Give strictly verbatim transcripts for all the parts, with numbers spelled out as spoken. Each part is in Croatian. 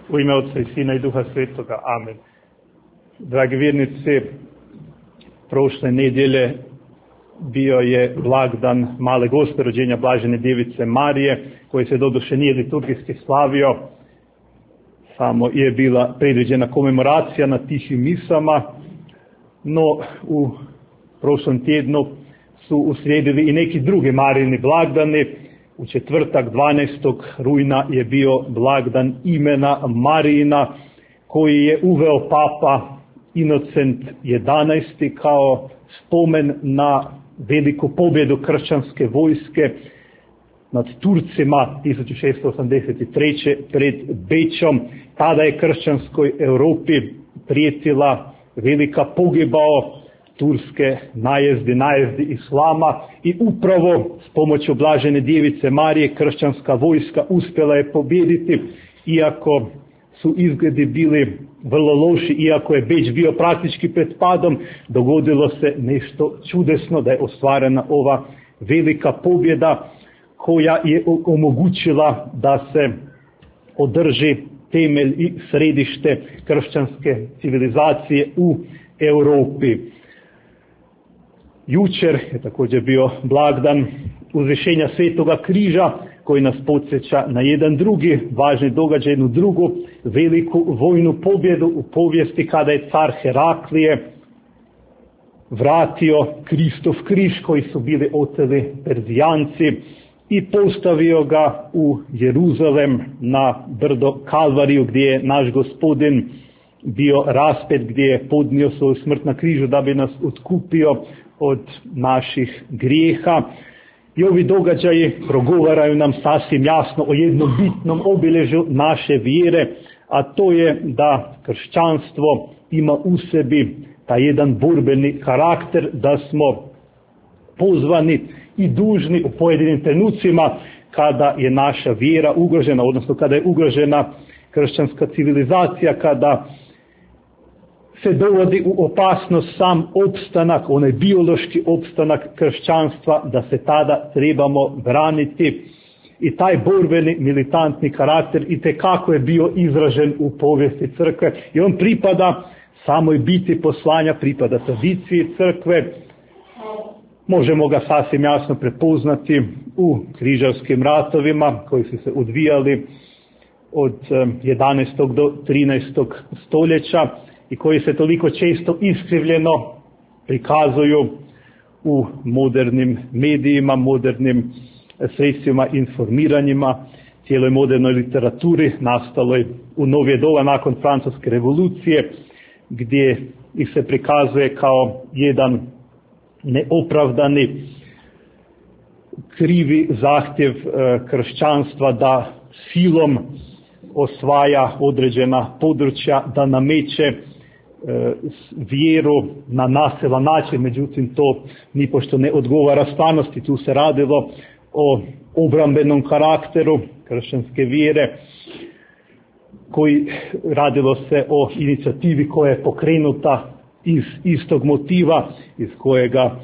U ime Otca i Sina i Duha Svetoga. Amen. Dragi vjernici, prošle nedjelje bio je blagdan Male Gospe, rođenja Blažene Djevice Marije, koji se doduše nije liturgijski slavio, samo je bila predviđena komemoracija na tihim misama, no u prošlom tjednu su uslijedili i neki drugi Marijini blagdani. U četvrtak dvanaestog rujna je bio blagdan imena Marijina, koji je uveo Papa Inocent jedanaesti kao spomen na veliku pobjedu kršćanske vojske nad Turcima tisuću šesto osamdeset treće. pred Bečom. Tada je kršćanskoj Europi prijetila velika pogibao turske najezdi, najezdi islama, i upravo s pomoću Blažene Djevice Marije kršćanska vojska uspjela je pobijediti, iako su izgledi bili vrlo loši, iako je Beč bio praktički pred padom. Dogodilo se nešto čudesno, da je ostvarena ova velika pobjeda koja je omogućila da se održi temelj i središte kršćanske civilizacije u Europi. Jučer je također bio blagdan uzvišenja Svetoga križa, koji nas podsjeća na jedan drugi važni događaj, jednu drugu veliku vojnu pobjedu u povijesti, kada je car Heraklije vratio Kristov križ koji su bili oteli Perzijanci i postavio ga u Jeruzalem na brdo Kalvariju, gdje je naš Gospodin bio raspet, gdje je podnio svoju smrt na križu da bi nas otkupio od naših grijeha. I ovi događaji progovaraju nam sasvim jasno o jednom bitnom obilježju naše vjere, a to je da kršćanstvo ima u sebi taj jedan borbeni karakter, da smo pozvani i dužni u pojedinim trenucima kada je naša vjera ugrožena, odnosno kada je ugrožena kršćanska civilizacija, kada se dovodi u opasnost sam opstanak, onaj biološki opstanak kršćanstva, da se tada trebamo braniti. I taj borbeni militantni karakter itekako je bio izražen u povijesti crkve, i on pripada samoj biti poslanja, pripada tradiciji crkve. Možemo ga sasvim jasno prepoznati u križarskim ratovima koji su se odvijali od jedanaestog do trinaestog stoljeća i koji se toliko često iskrivljeno prikazuju u modernim medijima, modernim sredstvima informiranjima, cijeloj modernoj literaturi nastaloj u novije doba nakon Francuske revolucije, gdje ih se prikazuje kao jedan neopravdani, krivi zahtjev kršćanstva da silom osvaja određena područja, da nameće vjeru na nasilan način. Međutim, to nipošto ne odgovara stvarnosti. Tu se radilo o obrambenom karakteru kršćanske vjere, koji radilo se o inicijativi koja je pokrenuta iz istog motiva iz kojega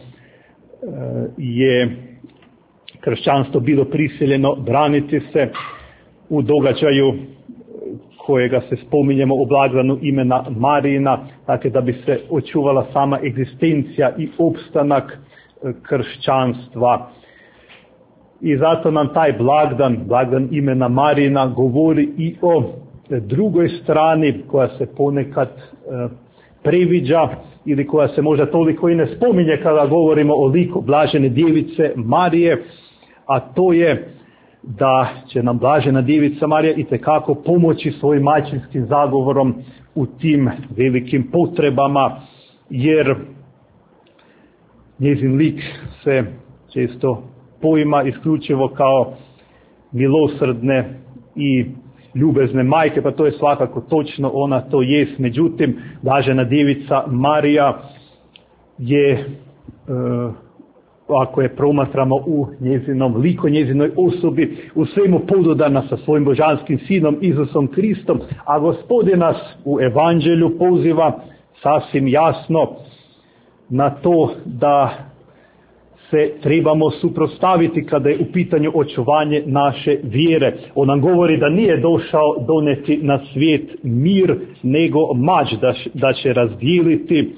je kršćanstvo bilo prisiljeno braniti se u događaju kojega se spominjemo u blagdanu imena Marijina, dakle da bi se očuvala sama egzistencija i opstanak kršćanstva. I zato nam taj blagdan, blagdan imena Marijina, govori i o drugoj strani koja se ponekad previđa ili koja se možda toliko i ne spominje kada govorimo o liku Blažene Djevice Marije, a to je da će nam Blažena Djevica Marija itekako pomoći svojim majčinskim zagovorom u tim velikim potrebama, jer njezin lik se često poima isključivo kao milosrdne i ljubezne majke, pa to je svakako točno, ona to jest. Međutim, Blažena Djevica Marija je, e, ako je promatramo u njezinom liku, njezinoj osobi, u svemu pododana sa svojim božanskim sinom Isusom Kristom, a Gospodin nas u evanđelju poziva sasvim jasno na to da se trebamo suprotstaviti kada je u pitanju očuvanje naše vjere. On nam govori da nije došao doneti na svijet mir, nego mač, da, da će razdijeliti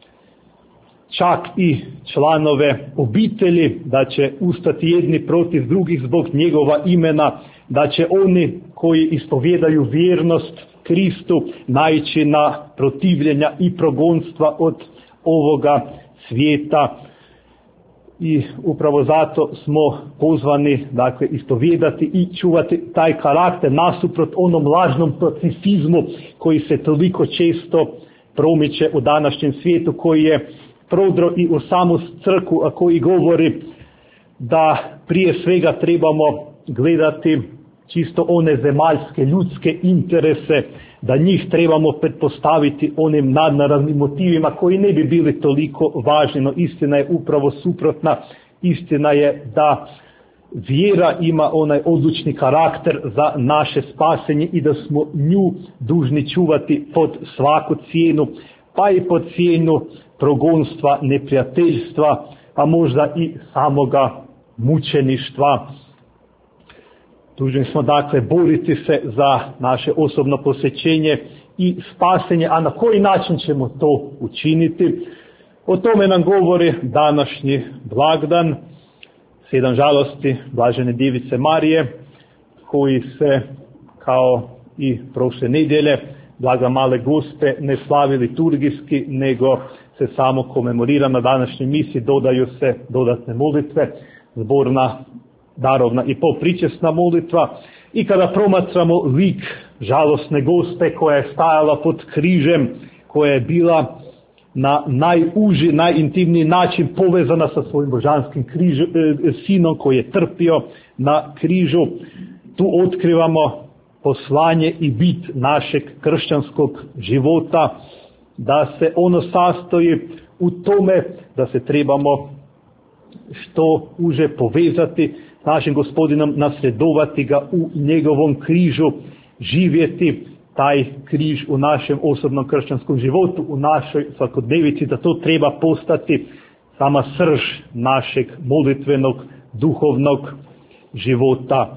čak i članove obitelji, da će ustati jedni protiv drugih zbog njegova imena, da će oni koji ispovjedaju vjernost Kristu naići na protivljenja i progonstva od ovoga svijeta. I upravo zato smo pozvani, dakle, ispovjedati i čuvati taj karakter nasuprot onom lažnom pacifizmu koji se toliko često promiče u današnjem svijetu, koji je prodro i u samu crkvu, a koji govori da prije svega trebamo gledati čisto one zemaljske, ljudske interese, da njih trebamo pretpostaviti onim nadnaravnim motivima koji ne bi bili toliko važni, no istina je upravo suprotna. Istina je da vjera ima onaj odlučni karakter za naše spasenje i da smo nju dužni čuvati pod svaku cijenu, pa i pod cijenu progonstva, neprijateljstva, a možda i samoga mučeništva. Dužni smo dakle boriti se za naše osobno posvećenje i spasenje, a na koji način ćemo to učiniti? O tome nam govori današnji blagdan, sedam žalosti Blažene Djevice Marije, koji se kao i prošle nedjelje blagdan Male Gospe ne slavi liturgijski, nego se samo komemorira. Na današnjoj misi dodaju se dodatne molitve, zborna, darovna i popričesna molitva. I kada promatramo lik žalosne Gospe koja je stajala pod križem, koja je bila na najuži, najintimniji način povezana sa svojim božanskim križu, e, sinom koji je trpio na križu, tu otkrivamo poslanje i bit našeg kršćanskog života, da se ono sastoji u tome da se trebamo što uže povezati s našim Gospodinom, nasljedovati ga u njegovom križu, živjeti taj križ u našem osobnom kršćanskom životu, u našoj svakodnevici, da to treba postati sama srž našeg molitvenog, duhovnog života.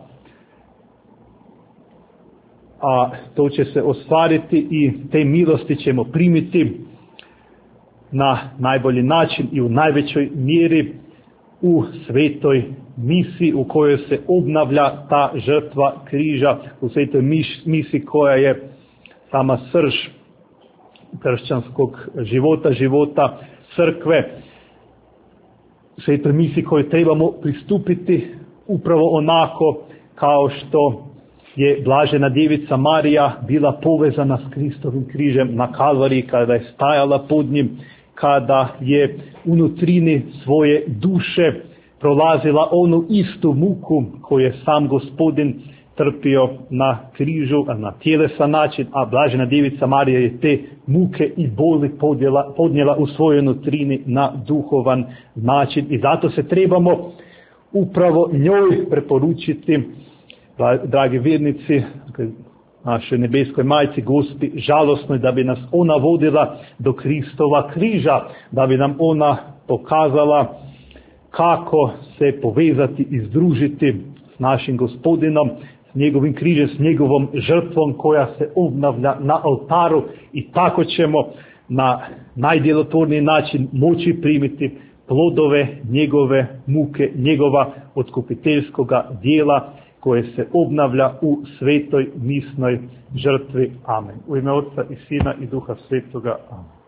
A to će se ostvariti i te milosti ćemo primiti na najbolji način i u najvećoj mjeri u svetoj misi u kojoj se obnavlja ta žrtva križa, u svetoj misi koja je sama srž kršćanskog života, života crkve, svetoj misi kojoj trebamo pristupiti upravo onako kao što je Blažena Djevica Marija bila povezana s Kristovim križem na Kalvariji, kada je stajala pod njim, kada je unutrini svoje duše prolazila onu istu muku koju je sam Gospodin trpio na križu, na tjelesan način, a Blažena Djevica Marija je te muke i boli podjela, podnijela u svojoj nutrini na duhovan način. I zato se trebamo upravo njoj preporučiti, dragi vjernici, našoj nebeskoj majci Gospi žalosnoj, da bi nas ona vodila do Kristova križa, da bi nam ona pokazala kako se povezati i združiti s našim Gospodinom, s njegovim križem, s njegovom žrtvom koja se obnavlja na oltaru, i tako ćemo na najdjelotvorniji način moći primiti plodove njegove muke, njegova otkupiteljskoga dijela koje se obnavlja u svetoj misnoj žrtvi. Amen. U ime Otca i Sina i Duha Svetoga. Amen.